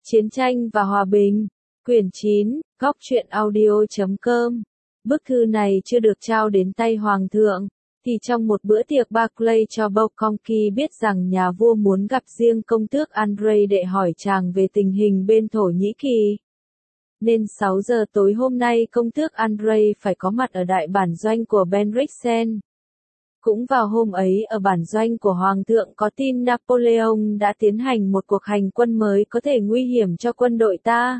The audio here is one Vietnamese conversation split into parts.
Chiến tranh và hòa bình. Quyển 9, Góc truyện audio.com. Bức thư này chưa được trao đến tay Hoàng thượng, thì trong một bữa tiệc Barclay cho Bolkonsky biết rằng nhà vua muốn gặp riêng công tước Andrei để hỏi chàng về tình hình bên Thổ Nhĩ Kỳ. Nên 6 giờ tối hôm nay công tước Andrei phải có mặt ở đại bản doanh của Bennigsen. Cũng vào hôm ấy ở bản doanh của Hoàng thượng có tin Napoleon đã tiến hành một cuộc hành quân mới có thể nguy hiểm cho quân đội ta.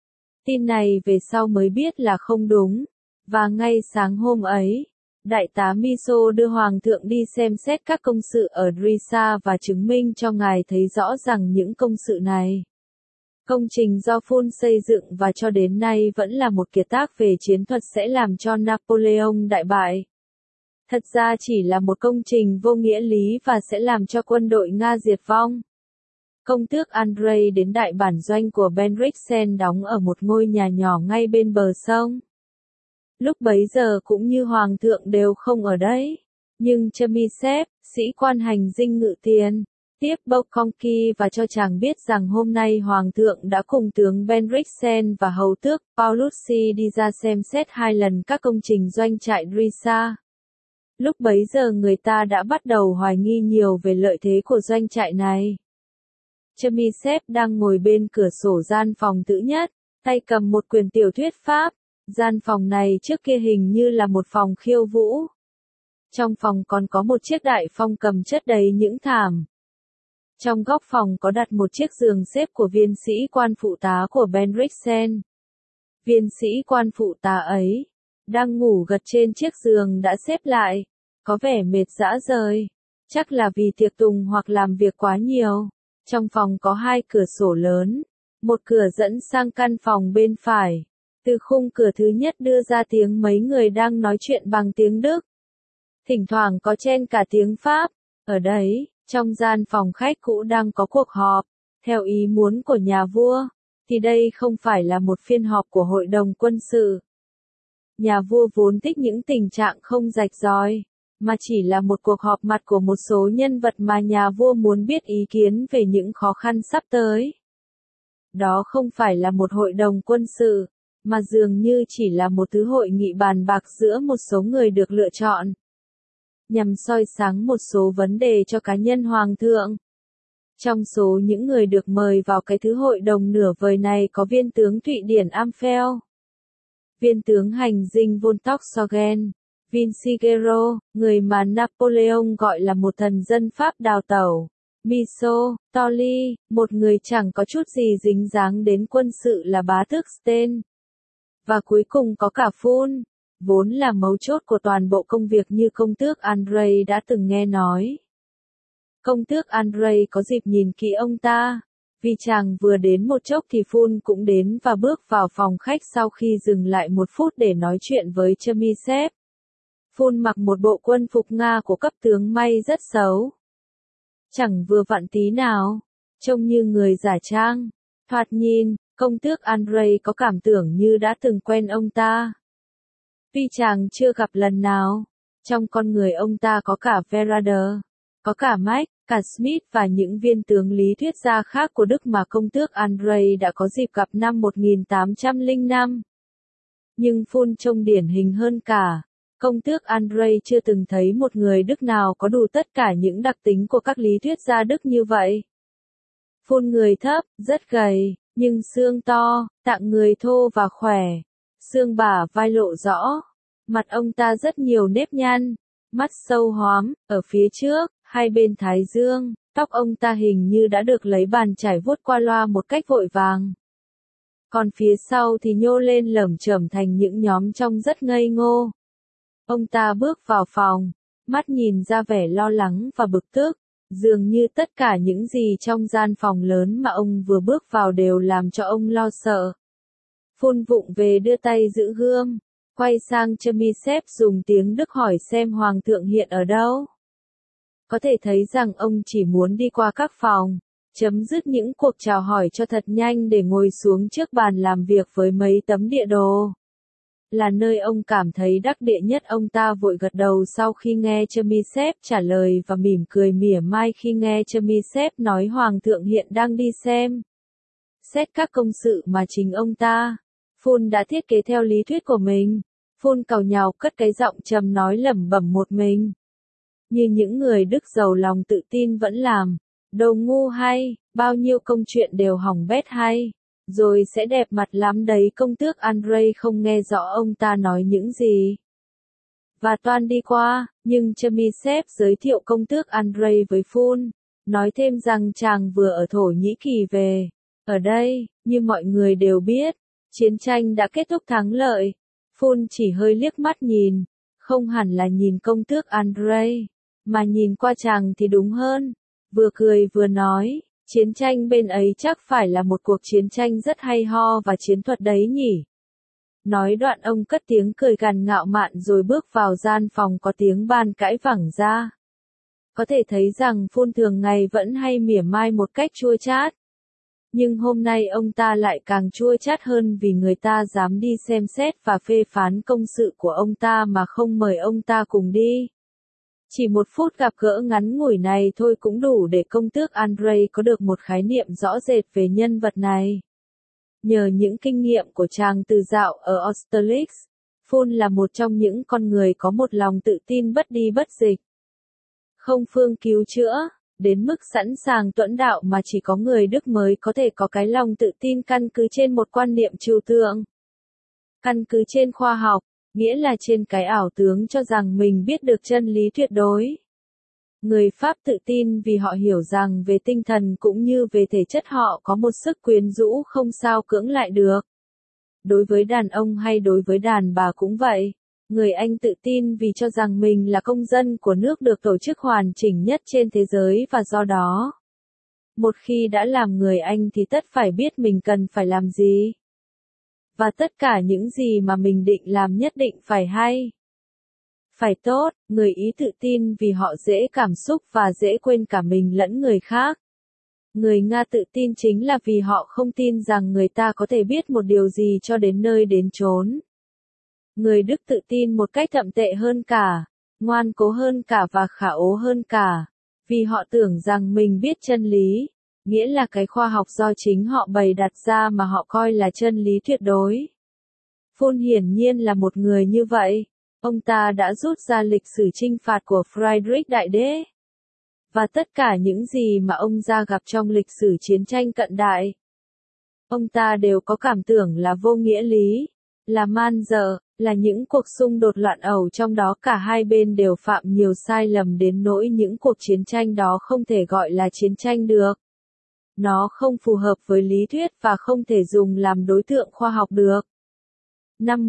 Tin này về sau mới biết là không đúng, và ngay sáng hôm ấy, đại tá Miso đưa Hoàng thượng đi xem xét các công sự ở Drissa và chứng minh cho ngài thấy rõ rằng những công sự này, công trình do Phun xây dựng và cho đến nay vẫn là một kiệt tác về chiến thuật sẽ làm cho Napoleon đại bại. Thật ra chỉ là một công trình vô nghĩa lý và sẽ làm cho quân đội Nga diệt vong. Công tước Andrei đến đại bản doanh của Bennigsen đóng ở một ngôi nhà nhỏ ngay bên bờ sông. Lúc bấy giờ cũng như Hoàng thượng đều không ở đấy, nhưng Chemisev, sĩ quan hành dinh ngự tiền, tiếp Bolkonsky và cho chàng biết rằng hôm nay Hoàng thượng đã cùng tướng Bennigsen và hầu tước Paulucci đi ra xem xét 2 lần các công trình doanh trại Drissa. Lúc bấy giờ người ta đã bắt đầu hoài nghi nhiều về lợi thế của doanh trại này. Chemisev đang ngồi bên cửa sổ gian phòng thứ nhất, tay cầm một quyển tiểu thuyết Pháp. Gian phòng này trước kia hình như là một phòng khiêu vũ. Trong phòng còn có một chiếc đại phong cầm chất đầy những thảm. Trong góc phòng có đặt một chiếc giường xếp của viên sĩ quan phụ tá của Bennigsen. Viên sĩ quan phụ tá ấy đang ngủ gật trên chiếc giường đã xếp lại, có vẻ mệt rã rời, chắc là vì tiệc tùng hoặc làm việc quá nhiều. Trong phòng có 2 cửa sổ lớn, một cửa dẫn sang căn phòng bên phải. Từ khung cửa thứ nhất đưa ra tiếng mấy người đang nói chuyện bằng tiếng Đức. Thỉnh thoảng có chen cả tiếng Pháp. Ở đấy, trong gian phòng khách cũ đang có cuộc họp, theo ý muốn của nhà vua, thì đây không phải là một phiên họp của hội đồng quân sự. Nhà vua vốn thích những tình trạng không rạch ròi, mà chỉ là một cuộc họp mặt của một số nhân vật mà nhà vua muốn biết ý kiến về những khó khăn sắp tới. Đó không phải là một hội đồng quân sự, mà dường như chỉ là một thứ hội nghị bàn bạc giữa một số người được lựa chọn, nhằm soi sáng một số vấn đề cho cá nhân Hoàng thượng. Trong số những người được mời vào cái thứ hội đồng nửa vời này có viên tướng Thụy Điển Amphel, viên tướng hành dinh von Toxogen, Vinciguerro, người mà Napoleon gọi là một thần dân Pháp đào tẩu, Miso, Tolly, một người chẳng có chút gì dính dáng đến quân sự là bá tước Stein. Và cuối cùng có cả Phun, vốn là mấu chốt của toàn bộ công việc như công tước Andrei đã từng nghe nói. Công tước Andrei có dịp nhìn kỹ ông ta, vì chàng vừa đến một chốc thì Phun cũng đến và bước vào phòng khách sau khi dừng lại 1 phút để nói chuyện với Chemisev. Phun mặc một bộ quân phục Nga của cấp tướng may rất xấu. Chẳng vừa vặn tí nào, trông như người giả trang. Thoạt nhìn, công tước Andrei có cảm tưởng như đã từng quen ông ta. Tuy chàng chưa gặp lần nào, trong con người ông ta có cả Verrader, có cả Mack, cả Smith và những viên tướng lý thuyết gia khác của Đức mà công tước Andrei đã có dịp gặp năm 1805. Nhưng Phun trông điển hình hơn cả. Công tước Andrei chưa từng thấy một người Đức nào có đủ tất cả những đặc tính của các lý thuyết gia Đức như vậy. Phun người thấp, rất gầy, nhưng xương to, tạng người thô và khỏe. Xương bả vai lộ rõ. Mặt ông ta rất nhiều nếp nhăn, mắt sâu hoắm, ở phía trước, 2 bên thái dương, tóc ông ta hình như đã được lấy bàn chải vuốt qua loa một cách vội vàng. Còn phía sau thì nhô lên lởm chởm thành những nhóm trông rất ngây ngô. Ông ta bước vào phòng, mắt nhìn ra vẻ lo lắng và bực tức, dường như tất cả những gì trong gian phòng lớn mà ông vừa bước vào đều làm cho ông lo sợ. Phun vụng về đưa tay giữ gươm, quay sang Chemisev dùng tiếng Đức hỏi xem Hoàng thượng hiện ở đâu. Có thể thấy rằng ông chỉ muốn đi qua các phòng, chấm dứt những cuộc chào hỏi cho thật nhanh để ngồi xuống trước bàn làm việc với mấy tấm địa đồ. Là nơi ông cảm thấy đắc địa nhất. Ông ta vội gật đầu sau khi nghe Chemisev trả lời và mỉm cười mỉa mai khi nghe Chemisev nói Hoàng thượng hiện đang đi xem xét các công sự mà chính ông ta, Phun đã thiết kế theo lý thuyết của mình. Phun càu nhàu cất cái giọng trầm nói lẩm bẩm một mình. Như những người Đức giàu lòng tự tin vẫn làm. Đồ ngu hay, bao nhiêu công chuyện đều hỏng bét hay. Rồi sẽ đẹp mặt lắm đấy. Công tước Andrei không nghe rõ ông ta nói những gì. Và toan đi qua, nhưng Chemisev giới thiệu công tước Andrei với Phun. Nói thêm rằng chàng vừa ở Thổ Nhĩ Kỳ về. Ở đây, như mọi người đều biết, chiến tranh đã kết thúc thắng lợi. Phun chỉ hơi liếc mắt nhìn, không hẳn là nhìn công tước Andrei, mà nhìn qua chàng thì đúng hơn. Vừa cười vừa nói, chiến tranh bên ấy chắc phải là một cuộc chiến tranh rất hay ho và chiến thuật đấy nhỉ. Nói đoạn ông cất tiếng cười gằn ngạo mạn rồi bước vào gian phòng có tiếng bàn cãi vẳng ra. Có thể thấy rằng Phun thường ngày vẫn hay mỉa mai một cách chua chát. Nhưng hôm nay ông ta lại càng chua chát hơn vì người ta dám đi xem xét và phê phán công sự của ông ta mà không mời ông ta cùng đi. Chỉ một phút gặp gỡ ngắn ngủi này thôi cũng đủ để công tước Andrei có được một khái niệm rõ rệt về nhân vật này. Nhờ những kinh nghiệm của chàng từ dạo ở Austerlitz, Phun là một trong những con người có một lòng tự tin bất đi bất dịch. Không phương cứu chữa, đến mức sẵn sàng tuẫn đạo mà chỉ có người Đức mới có thể có cái lòng tự tin căn cứ trên một quan niệm trừu tượng. Căn cứ trên khoa học, nghĩa là trên cái ảo tướng cho rằng mình biết được chân lý tuyệt đối. Người Pháp tự tin vì họ hiểu rằng về tinh thần cũng như về thể chất họ có một sức quyến rũ không sao cưỡng lại được. Đối với đàn ông hay đối với đàn bà cũng vậy. Người Anh tự tin vì cho rằng mình là công dân của nước được tổ chức hoàn chỉnh nhất trên thế giới và do đó, một khi đã làm người Anh thì tất phải biết mình cần phải làm gì. Và tất cả những gì mà mình định làm nhất định phải hay. Phải tốt, người Ý tự tin vì họ dễ cảm xúc và dễ quên cả mình lẫn người khác. Người Nga tự tin chính là vì họ không tin rằng người ta có thể biết một điều gì cho đến nơi đến chốn. Người Đức tự tin một cách thậm tệ hơn cả, ngoan cố hơn cả và khả ố hơn cả, vì họ tưởng rằng mình biết chân lý, nghĩa là cái khoa học do chính họ bày đặt ra mà họ coi là chân lý tuyệt đối. Phun hiển nhiên là một người như vậy, ông ta đã rút ra lịch sử chinh phạt của Friedrich Đại Đế. Và tất cả những gì mà ông ta gặp trong lịch sử chiến tranh cận đại, ông ta đều có cảm tưởng là vô nghĩa lý, là man dợ, là những cuộc xung đột loạn ẩu trong đó cả hai bên đều phạm nhiều sai lầm đến nỗi những cuộc chiến tranh đó không thể gọi là chiến tranh được. Nó không phù hợp với lý thuyết và không thể dùng làm đối tượng khoa học được. Năm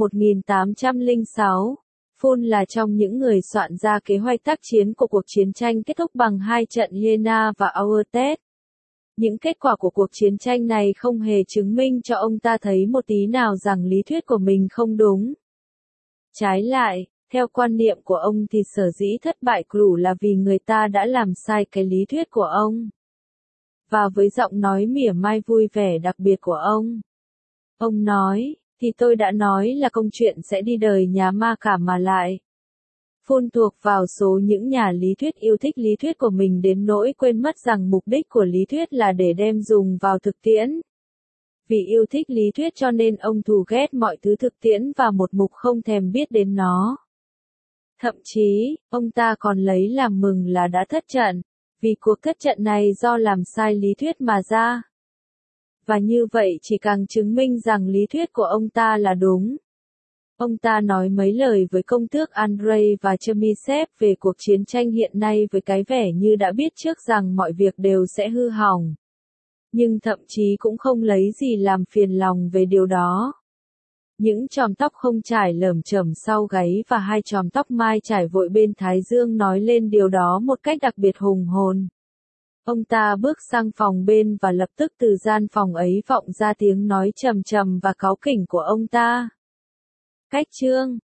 1806, Phun là trong những người soạn ra kế hoạch tác chiến của cuộc chiến tranh kết thúc bằng hai trận Jena và Auerstedt. Những kết quả của cuộc chiến tranh này không hề chứng minh cho ông ta thấy một tí nào rằng lý thuyết của mình không đúng. Trái lại, theo quan niệm của ông thì sở dĩ thất bại cửu là vì người ta đã làm sai cái lý thuyết của ông. Và với giọng nói mỉa mai vui vẻ đặc biệt của ông nói, thì tôi đã nói là công chuyện sẽ đi đời nhà ma cả mà lại. Phun thuộc vào số những nhà lý thuyết yêu thích lý thuyết của mình đến nỗi quên mất rằng mục đích của lý thuyết là để đem dùng vào thực tiễn. Vì yêu thích lý thuyết cho nên ông thù ghét mọi thứ thực tiễn và một mục không thèm biết đến nó. Thậm chí, ông ta còn lấy làm mừng là đã thất trận, vì cuộc thất trận này do làm sai lý thuyết mà ra. Và như vậy chỉ càng chứng minh rằng lý thuyết của ông ta là đúng. Ông ta nói mấy lời với công tước Andrei và Chemisev về cuộc chiến tranh hiện nay với cái vẻ như đã biết trước rằng mọi việc đều sẽ hư hỏng. Nhưng thậm chí cũng không lấy gì làm phiền lòng về điều đó. Những chòm tóc không trải lởm chởm sau gáy và hai chòm tóc mai trải vội bên thái dương nói lên điều đó một cách đặc biệt hùng hồn. Ông ta bước sang phòng bên và lập tức từ gian phòng ấy vọng ra tiếng nói trầm trầm và cáu kỉnh của ông ta. Cách chương